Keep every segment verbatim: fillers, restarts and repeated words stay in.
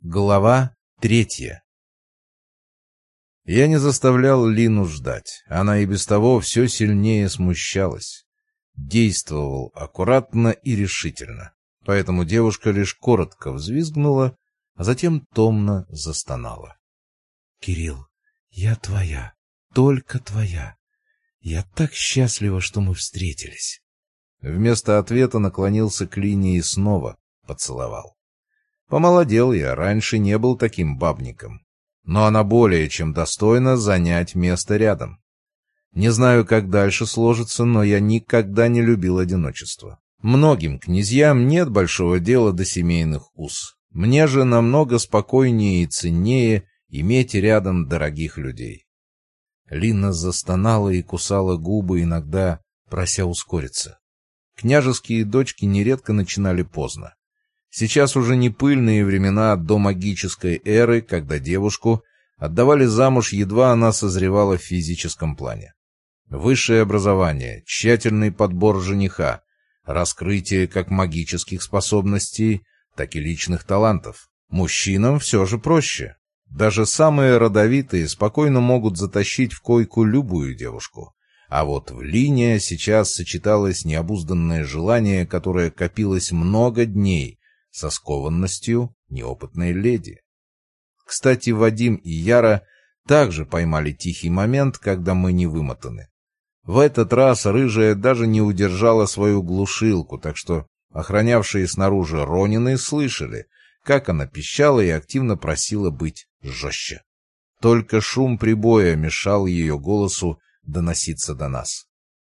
Глава третья. Я не заставлял Лину ждать. Она и без того все сильнее смущалась. Действовал аккуратно и решительно. Поэтому девушка лишь коротко взвизгнула, а затем томно застонала. — Кирилл, я твоя, только твоя. Я так счастлива, что мы встретились. Вместо ответа наклонился к Лине и снова поцеловал. Помолодел я, раньше не был таким бабником. Но она более чем достойна занять место рядом. Не знаю, как дальше сложится, но я никогда не любил одиночество. Многим князьям нет большого дела до семейных уз. Мне же намного спокойнее и ценнее иметь рядом дорогих людей. Лина застонала и кусала губы, иногда прося ускориться. Княжеские дочки нередко начинали поздно. Сейчас уже не пыльные времена до магической эры, когда девушку отдавали замуж, едва она созревала в физическом плане. Высшее образование, тщательный подбор жениха, раскрытие как магических способностей, так и личных талантов. Мужчинам все же проще. Даже самые родовитые спокойно могут затащить в койку любую девушку. А вот в Лине сейчас сочеталось необузданное желание, которое копилось много дней, со скованностью неопытной леди. Кстати, Вадим и Яра также поймали тихий момент, когда мы не вымотаны. В этот раз рыжая даже не удержала свою глушилку, так что охранявшие снаружи Ронины слышали, как она пищала и активно просила быть жестче. Только шум прибоя мешал ее голосу доноситься до нас.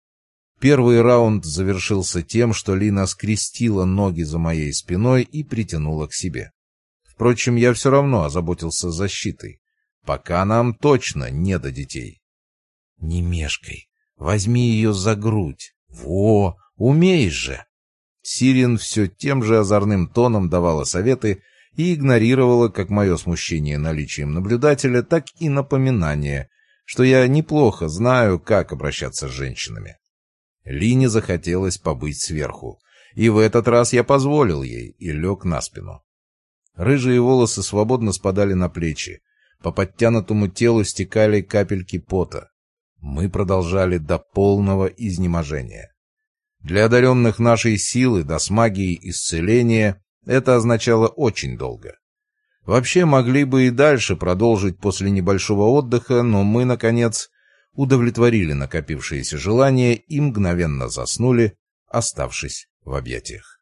Первый раунд завершился тем, что Лина скрестила ноги за моей спиной и притянула к себе. Впрочем, я все равно озаботился защитой. Пока нам точно не до детей. — Не мешкай, возьми ее за грудь. Во, умеешь же! Сирин все тем же озорным тоном давала советы и игнорировала как мое смущение наличием наблюдателя, так и напоминание, что я неплохо знаю, как обращаться с женщинами. Лине захотелось побыть сверху, и в этот раз я позволил ей и лег на спину. Рыжие волосы свободно спадали на плечи, по подтянутому телу стекали капельки пота. Мы продолжали до полного изнеможения. Для одаренных нашей силы, да с магией исцеления, это означало очень долго. Вообще могли бы и дальше продолжить после небольшого отдыха, но мы, наконец, удовлетворили накопившиеся желания и мгновенно заснули, оставшись в объятиях.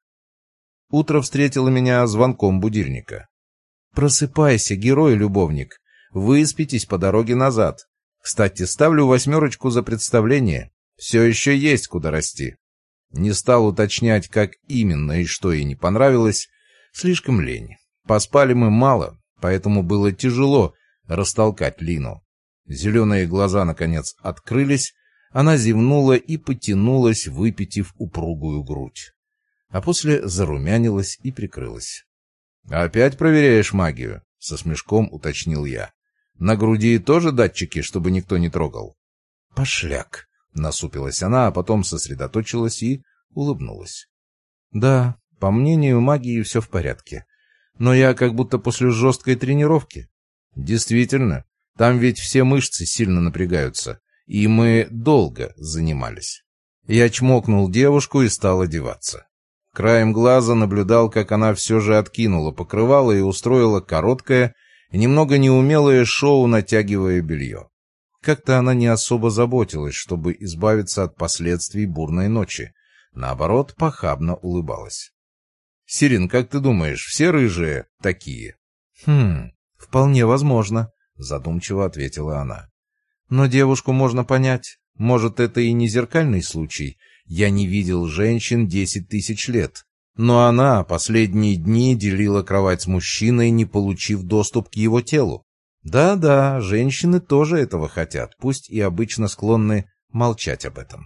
Утро встретило меня звонком будильника. «Просыпайся, герой-любовник, выспитесь по дороге назад. Кстати, ставлю восьмерочку за представление, все еще есть куда расти». Не стал уточнять, как именно и что ей не понравилось, слишком лень. Поспали мы мало, поэтому было тяжело растолкать Лину. Зеленые глаза, наконец, открылись, она зевнула и потянулась, выпитив упругую грудь. А после зарумянилась и прикрылась. — Опять проверяешь магию? — со смешком уточнил я. — На груди тоже датчики, чтобы никто не трогал? — Пошляк! — насупилась она, а потом сосредоточилась и улыбнулась. — Да, по мнению магии все в порядке. Но я как будто после жесткой тренировки. — Действительно. Там ведь все мышцы сильно напрягаются, и мы долго занимались. Я чмокнул девушку и стал одеваться. Краем глаза наблюдал, как она все же откинула покрывало и устроила короткое, немного неумелое шоу, натягивая белье. Как-то она не особо заботилась, чтобы избавиться от последствий бурной ночи. Наоборот, похабно улыбалась. — Сирин, как ты думаешь, все рыжие такие? — Хм, вполне возможно. — задумчиво ответила она. — Но девушку можно понять. Может, это и не зеркальный случай. Я не видел женщин десять тысяч лет. Но она последние дни делила кровать с мужчиной, не получив доступ к его телу. Да-да, женщины тоже этого хотят, пусть и обычно склонны молчать об этом.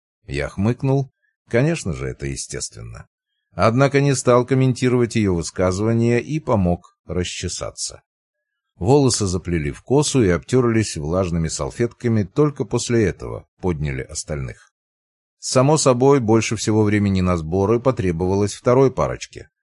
Я хмыкнул. Конечно же, это естественно. Однако не стал комментировать ее высказывание и помог расчесаться. Волосы заплели в косу и обтерлись влажными салфетками, только после этого подняли остальных. Само собой, больше всего времени на сборы потребовалось второй парочке.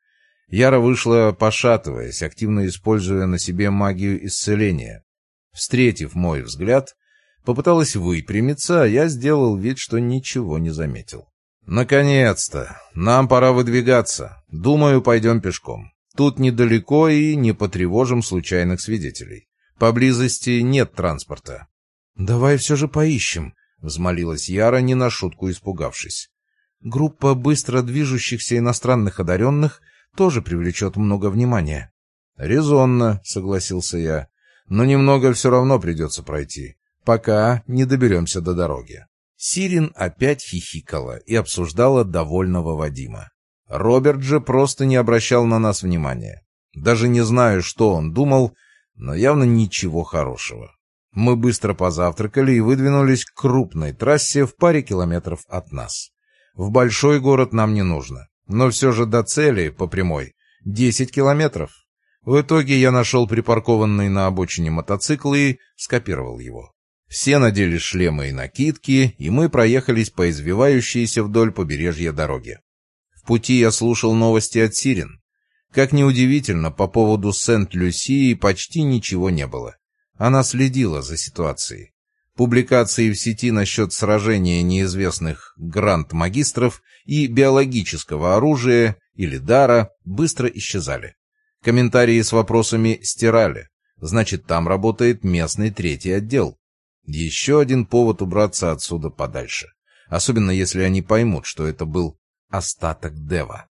Яра вышла, пошатываясь, активно используя на себе магию исцеления. Встретив мой взгляд, попыталась выпрямиться, а я сделал вид, что ничего не заметил. «Наконец-то! Нам пора выдвигаться. Думаю, пойдем пешком. Тут недалеко и не потревожим случайных свидетелей. Поблизости нет транспорта». «Давай все же поищем», — взмолилась Яра, не на шутку испугавшись. «Группа быстро движущихся иностранных одаренных тоже привлечет много внимания». «Резонно», — согласился я, — «но немного все равно придется пройти, пока не доберемся до дороги». Сирин опять хихикала и обсуждала довольного Вадима. Роберт же просто не обращал на нас внимания. Даже не знаю, что он думал, но явно ничего хорошего. Мы быстро позавтракали и выдвинулись к крупной трассе в паре километров от нас. В большой город нам не нужно, но все же до цели, по прямой, десять километров. В итоге я нашел припаркованный на обочине мотоцикл и скопировал его. Все надели шлемы и накидки, и мы проехались по извивающейся вдоль побережья дороги. В пути я слушал новости от Сирин. Как ни удивительно, по поводу Сент-Люсии почти ничего не было. Она следила за ситуацией. Публикации в сети насчет сражения неизвестных гранд-магистров и биологического оружия или дара быстро исчезали. Комментарии с вопросами стирали. Значит, там работает местный третий отдел. Еще один повод убраться отсюда подальше. Особенно если они поймут, что это был остаток Дева.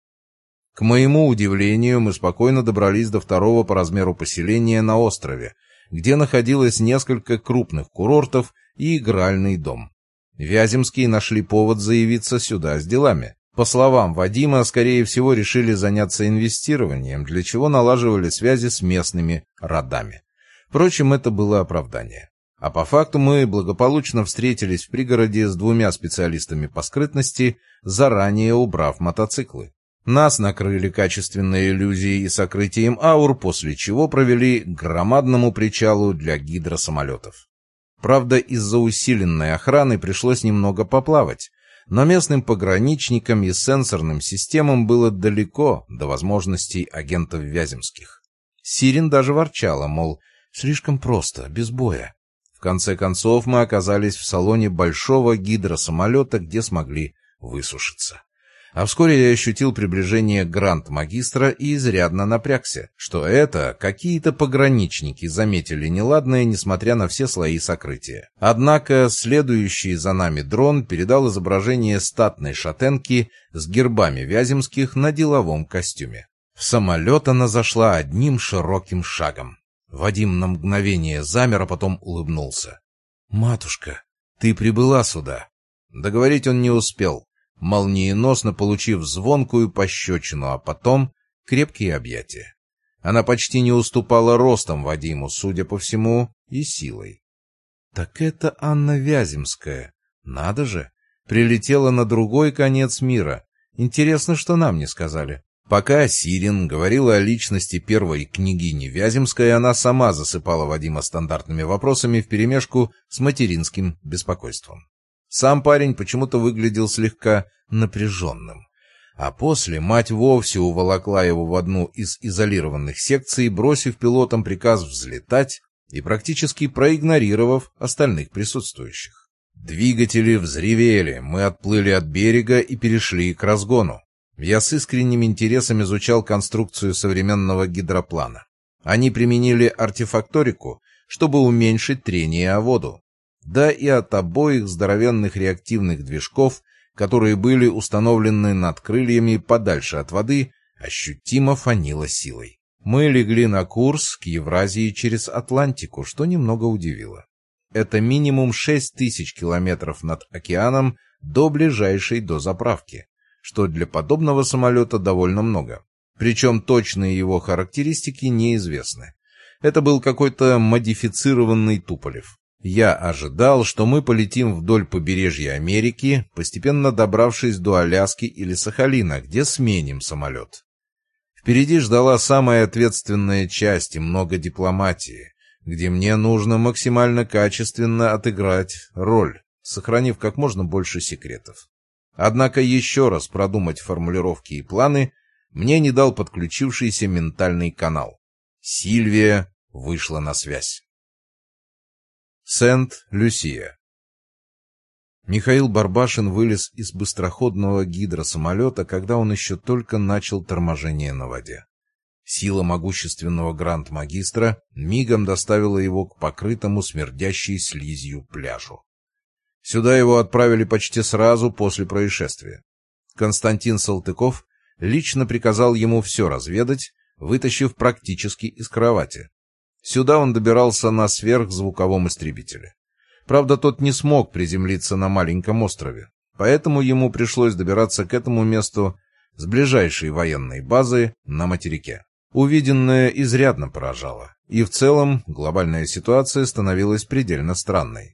К моему удивлению, мы спокойно добрались до второго по размеру поселения на острове, где находилось несколько крупных курортов и игральный дом. Вяземские нашли повод заявиться сюда с делами. По словам Вадима, скорее всего, решили заняться инвестированием, для чего налаживали связи с местными родами. Впрочем, это было оправдание. А по факту мы благополучно встретились в пригороде с двумя специалистами по скрытности, заранее убрав мотоциклы. Нас накрыли качественной иллюзией и сокрытием аур, после чего провели к громадному причалу для гидросамолетов. Правда, из-за усиленной охраны пришлось немного поплавать, но местным пограничникам и сенсорным системам было далеко до возможностей агентов Вяземских. Сирин даже ворчала, мол, слишком просто, без боя. В конце концов мы оказались в салоне большого гидросамолета, где смогли высушиться. А вскоре я ощутил приближение гранд-магистра и изрядно напрягся, что это какие-то пограничники заметили неладное, несмотря на все слои сокрытия. Однако следующий за нами дрон передал изображение статной шатенки с гербами Вяземских на деловом костюме. В самолет она зашла одним широким шагом. Вадим на мгновение замер, а потом улыбнулся. «Матушка, ты прибыла сюда». Договорить он не успел, молниеносно получив звонкую пощечину, а потом крепкие объятия. Она почти не уступала ростом Вадиму, судя по всему, и силой. «Так это Анна Вяземская. Надо же! Прилетела на другой конец мира. Интересно, что нам не сказали». Пока Сирин говорила о личности первой княгини Вяземской, она сама засыпала Вадима стандартными вопросами вперемешку с материнским беспокойством. Сам парень почему-то выглядел слегка напряженным. А после мать вовсе уволокла его в одну из изолированных секций, бросив пилотам приказ взлетать и практически проигнорировав остальных присутствующих. Двигатели взревели, мы отплыли от берега и перешли к разгону. Я с искренним интересом изучал конструкцию современного гидроплана. Они применили артефакторику, чтобы уменьшить трение о воду. Да и от обоих здоровенных реактивных движков, которые были установлены над крыльями подальше от воды, ощутимо фанило силой. Мы легли на курс к Евразии через Атлантику, что немного удивило. Это минимум шесть тысяч километров над океаном до ближайшей дозаправки, что для подобного самолета довольно много. Причем точные его характеристики неизвестны. Это был какой-то модифицированный Туполев. Я ожидал, что мы полетим вдоль побережья Америки, постепенно добравшись до Аляски или Сахалина, где сменим самолет. Впереди ждала самая ответственная часть и много дипломатии, где мне нужно максимально качественно отыграть роль, сохранив как можно больше секретов. Однако еще раз продумать формулировки и планы мне не дал подключившийся ментальный канал. Сильвия вышла на связь. Сент-Люсия. Михаил Барбашин вылез из быстроходного гидросамолета, когда он еще только начал торможение на воде. Сила могущественного гранд-магистра мигом доставила его к покрытому смердящей слизью пляжу. Сюда его отправили почти сразу после происшествия. Константин Салтыков лично приказал ему все разведать, вытащив практически из кровати. Сюда он добирался на сверхзвуковом истребителе. Правда, тот не смог приземлиться на маленьком острове, поэтому ему пришлось добираться к этому месту с ближайшей военной базы на материке. Увиденное изрядно поражало, и в целом глобальная ситуация становилась предельно странной.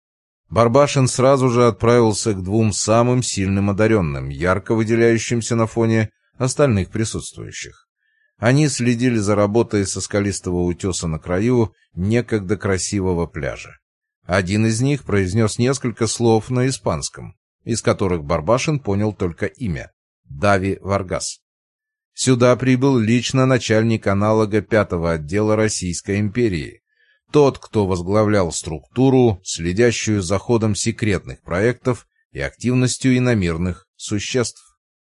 Барбашин сразу же отправился к двум самым сильным одаренным, ярко выделяющимся на фоне остальных присутствующих. Они следили за работой со скалистого утеса на краю некогда красивого пляжа. Один из них произнес несколько слов на испанском, из которых Барбашин понял только имя — Дави Варгас. Сюда прибыл лично начальник аналога пятого отдела Российской империи, тот, кто возглавлял структуру, следящую за ходом секретных проектов и активностью иномирных существ.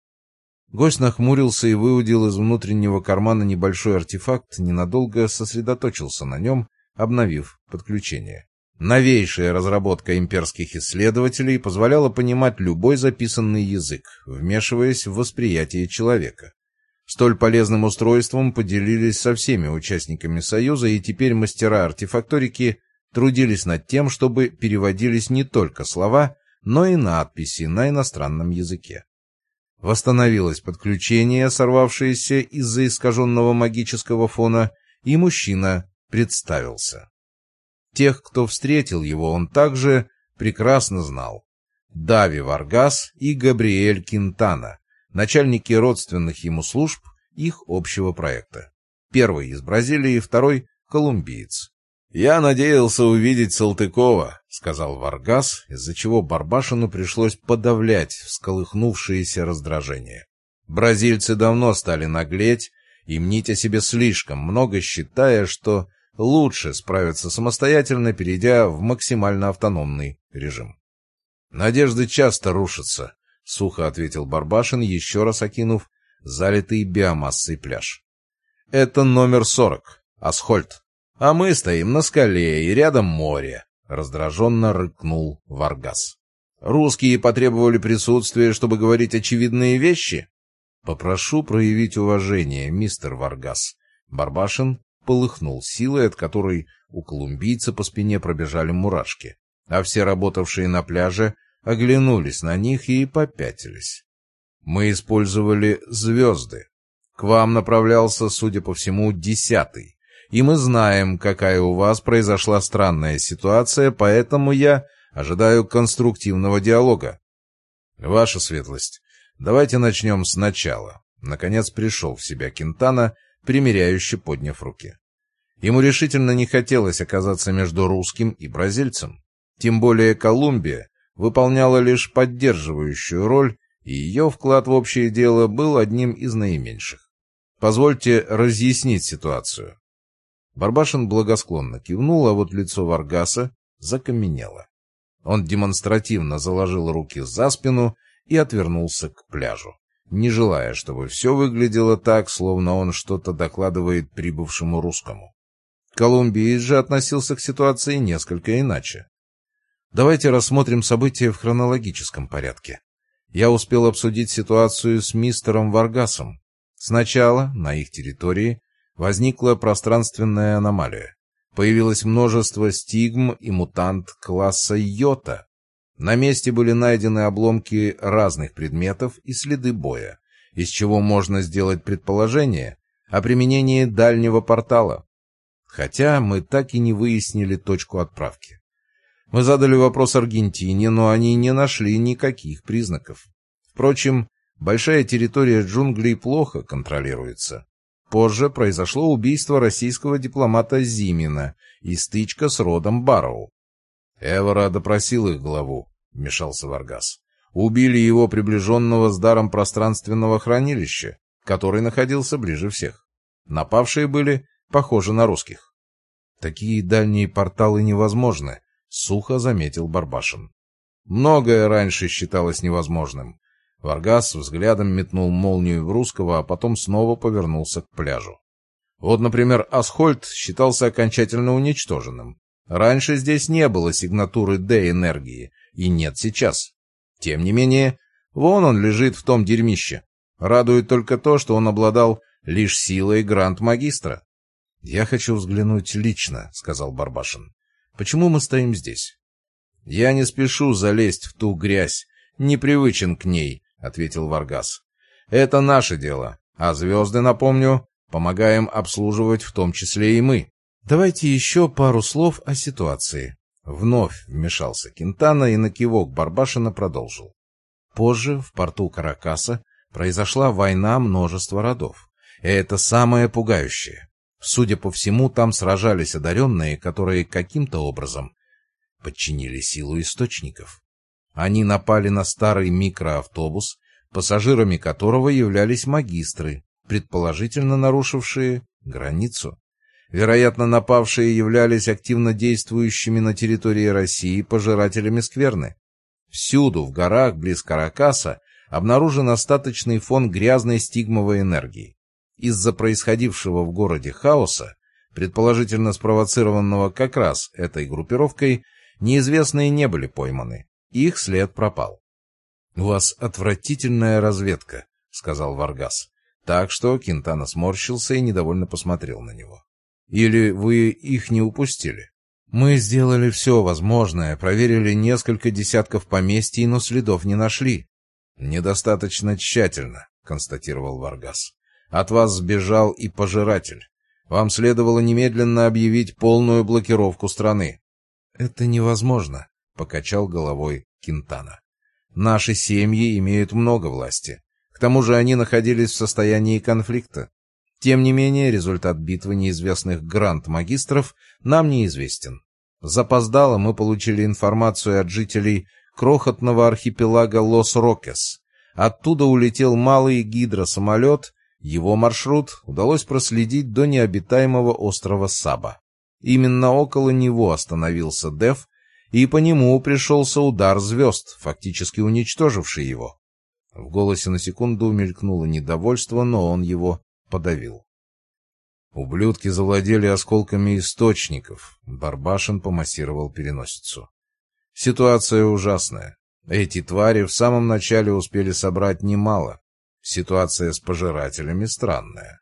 Гость нахмурился и выудил из внутреннего кармана небольшой артефакт, ненадолго сосредоточился на нем, обновив подключение. Новейшая разработка имперских исследователей позволяла понимать любой записанный язык, вмешиваясь в восприятие человека. Столь полезным устройством поделились со всеми участниками Союза, и теперь мастера артефакторики трудились над тем, чтобы переводились не только слова, но и надписи на иностранном языке. Восстановилось подключение, сорвавшееся из-за искаженного магического фона, и мужчина представился. Тех, кто встретил его, он также прекрасно знал. Дави Варгас и Габриэль Кинтана, начальники родственных ему служб их общего проекта. Первый из Бразилии, второй — колумбиец. «Я надеялся увидеть Салтыкова», — сказал Варгас, из-за чего Барбашину пришлось подавлять всколыхнувшееся раздражение. Бразильцы давно стали наглеть и мнить о себе слишком много, считая, что лучше справиться самостоятельно, перейдя в максимально автономный режим. «Надежды часто рушатся», — сухо ответил Барбашин, еще раз окинув залитый биомассой пляж. «Это номер сорок, Асхольд. А мы стоим на скале, и рядом море», — раздраженно рыкнул Варгас. «Русские потребовали присутствия, чтобы говорить очевидные вещи?» «Попрошу проявить уважение, мистер Варгас». Барбашин полыхнул силой, от которой у колумбийца по спине пробежали мурашки, а все работавшие на пляже оглянулись на них и попятились. «Мы использовали звезды. К вам направлялся, судя по всему, десятый. И мы знаем, какая у вас произошла странная ситуация, поэтому я ожидаю конструктивного диалога». «Ваша светлость, давайте начнем сначала». Наконец пришел в себя Кинтана, примиряюще подняв руки. Ему решительно не хотелось оказаться между русским и бразильцем. Тем более Колумбия выполняла лишь поддерживающую роль, и ее вклад в общее дело был одним из наименьших. «Позвольте разъяснить ситуацию». Барбашин благосклонно кивнул, а вот лицо Варгаса закаменело. Он демонстративно заложил руки за спину и отвернулся к пляжу, не желая, чтобы все выглядело так, словно он что-то докладывает прибывшему русскому. Колумбиец же относился к ситуации несколько иначе. Давайте рассмотрим события в хронологическом порядке. Я успел обсудить ситуацию с мистером Варгасом. Сначала на их территории возникла пространственная аномалия. Появилось множество стигм и мутант класса Йота. На месте были найдены обломки разных предметов и следы боя, из чего можно сделать предположение о применении дальнего портала. Хотя мы так и не выяснили точку отправки. Мы задали вопрос Аргентине, но они не нашли никаких признаков. Впрочем, большая территория джунглей плохо контролируется. Позже произошло убийство российского дипломата Зимина и стычка с родом Барроу. Эвора допросил их главу, — вмешался Варгас. Убили его приближенного с даром пространственного хранилища. который находился ближе всех. Напавшие были похожи на русских. «Такие дальние порталы невозможны», — сухо заметил Барбашин. «Многое раньше считалось невозможным». Варгас взглядом метнул молнию в русского, а потом снова повернулся к пляжу. Вот, например, Асхольд считался окончательно уничтоженным. Раньше здесь не было сигнатуры Д-энергии, и нет сейчас. Тем не менее, вон он лежит в том дерьмище. Радует только то, что он обладал лишь силой гранд-магистра. — Я хочу взглянуть лично, — сказал Барбашин. — Почему мы стоим здесь? — Я не спешу залезть в ту грязь, непривычен к ней, — ответил Варгас. — Это наше дело, а звезды, напомню, помогаем обслуживать в том числе и мы. Давайте еще пару слов о ситуации. Вновь вмешался Кинтана и на кивок Барбашина продолжил. Позже в порту Каракаса произошла война множества родов. И это самое пугающее. Судя по всему, там сражались одаренные, которые каким-то образом подчинили силу источников. Они напали на старый микроавтобус, пассажирами которого являлись магистры, предположительно нарушившие границу. Вероятно, напавшие являлись активно действующими на территории России пожирателями скверны. Всюду в горах близ Каракаса обнаружен остаточный фон грязной стигмовой энергии. Из-за происходившего в городе хаоса, предположительно спровоцированного как раз этой группировкой, неизвестные не были пойманы. Их след пропал. — У вас отвратительная разведка, — сказал Варгас. Так что Кинтана сморщился и недовольно посмотрел на него. — Или вы их не упустили? — Мы сделали все возможное, проверили несколько десятков поместий, но следов не нашли. — Недостаточно тщательно, — констатировал Варгас. — От вас сбежал и пожиратель. Вам следовало немедленно объявить полную блокировку страны. — Это невозможно, — покачал головой Кинтана. — Наши семьи имеют много власти. К тому же они находились в состоянии конфликта. Тем не менее, результат битвы неизвестных гранд-магистров нам неизвестен. Запоздало мы получили информацию от жителей крохотного архипелага Лос-Рокес. Оттуда улетел малый гидросамолет, его маршрут удалось проследить до необитаемого острова Саба. Именно около него остановился Дев, и по нему пришелся удар звезд, фактически уничтоживший его. В голосе на секунду мелькнуло недовольство, но он его подавил. Ублюдки завладели осколками источников. Барбашин помассировал переносицу. Ситуация ужасная. Эти твари в самом начале успели собрать немало. Ситуация с пожирателями странная.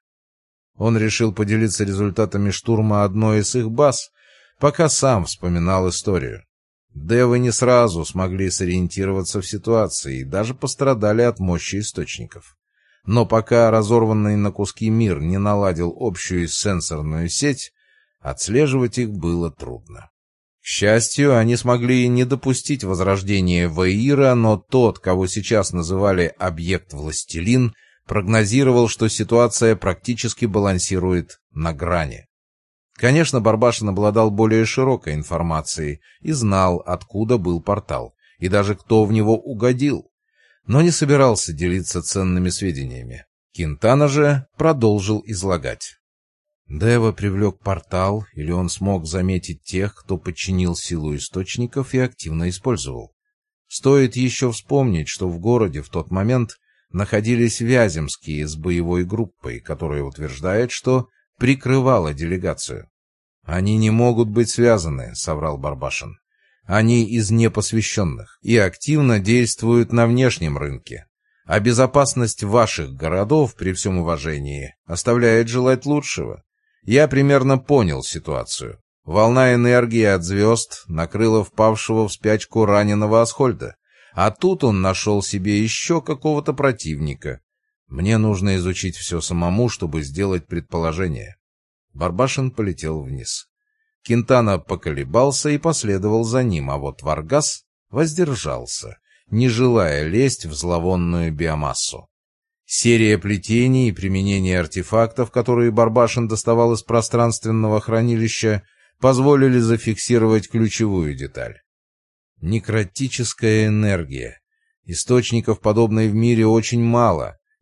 Он решил поделиться результатами штурма одной из их баз, пока сам вспоминал историю. Девы не сразу смогли сориентироваться в ситуации и даже пострадали от мощи источников. Но пока разорванный на куски мир не наладил общую сенсорную сеть, отслеживать их было трудно. К счастью, они смогли не допустить возрождения Ваира, но тот, кого сейчас называли «объект-властелин», прогнозировал, что ситуация практически балансирует на грани. Конечно, Барбашин обладал более широкой информацией и знал, откуда был портал, и даже кто в него угодил, но не собирался делиться ценными сведениями. Кинтана же продолжил излагать. Дева привлек портал, или он смог заметить тех, кто подчинил силу источников и активно использовал. Стоит еще вспомнить, что в городе в тот момент находились Вяземские с боевой группой, которая утверждает, что прикрывала делегацию. «Они не могут быть связаны», — соврал Барбашин. «Они из непосвященных и активно действуют на внешнем рынке. А безопасность ваших городов, при всем уважении, оставляет желать лучшего. Я примерно понял ситуацию. Волна энергии от звезд накрыла впавшего в спячку раненого Асхольда, а тут он нашел себе еще какого-то противника. Мне нужно изучить все самому, чтобы сделать предположение». Барбашин полетел вниз. Кинтана поколебался и последовал за ним, а вот Варгас воздержался, не желая лезть в зловонную биомассу. Серия плетений и применение артефактов, которые Барбашин доставал из пространственного хранилища, позволили зафиксировать ключевую деталь. Некротическая энергия. Источников подобной в мире очень мало,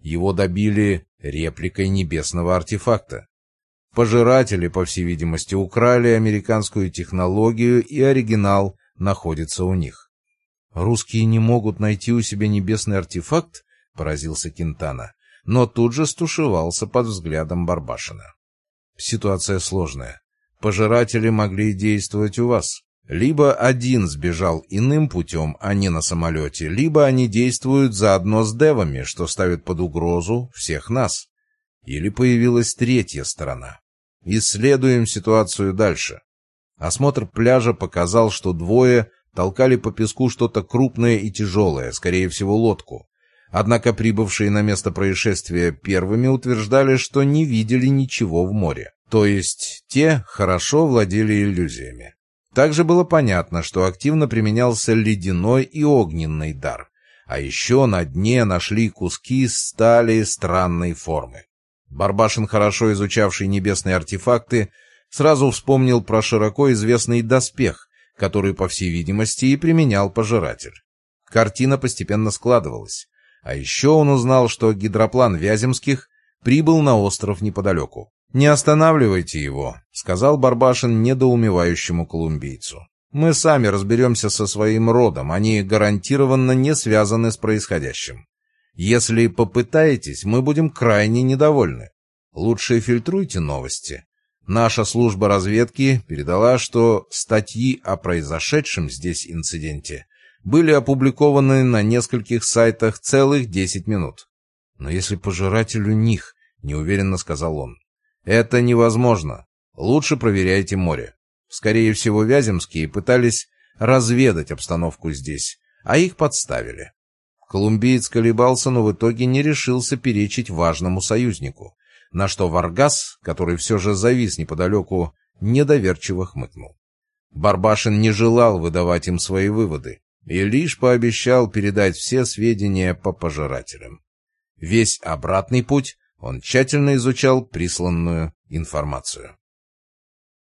Его добили репликой небесного артефакта. Пожиратели, по всей видимости, украли американскую технологию, и оригинал находится у них. «Русские не могут найти у себя небесный артефакт?» — поразился Кинтана, но тут же стушевался под взглядом Барбашина. «Ситуация сложная. Пожиратели могли действовать у вас. Либо один сбежал иным путем, а не на самолете, либо они действуют заодно с девами, что ставит под угрозу всех нас. Или появилась третья сторона. Исследуем ситуацию дальше». Осмотр пляжа показал, что двое толкали по песку что-то крупное и тяжелое, скорее всего, лодку. Однако прибывшие на место происшествия первыми утверждали, что не видели ничего в море. То есть те хорошо владели иллюзиями. Также было понятно, что активно применялся ледяной и огненный дар. А еще на дне нашли куски стали странной формы. Барбашин, хорошо изучавший небесные артефакты, сразу вспомнил про широко известный доспех, который, по всей видимости, и применял пожиратель. Картина постепенно складывалась. А еще он узнал, что гидроплан Вяземских прибыл на остров неподалеку. «Не останавливайте его», — сказал Барбашин недоумевающему колумбийцу. «Мы сами разберемся со своим родом, они гарантированно не связаны с происходящим. Если попытаетесь, мы будем крайне недовольны. Лучше фильтруйте новости. Наша служба разведки передала, что статьи о произошедшем здесь инциденте были опубликованы на нескольких сайтах целых десять минут. Но если пожиратель у них, — неуверенно сказал он, — это невозможно. Лучше проверяйте море. Скорее всего, Вяземские пытались разведать обстановку здесь, а их подставили». Колумбиец колебался, но в итоге не решился перечить важному союзнику, на что Варгас, который все же завис неподалеку, недоверчиво хмыкнул. Барбашин не желал выдавать им свои выводы и лишь пообещал передать все сведения по пожирателям. Весь обратный путь он тщательно изучал присланную информацию.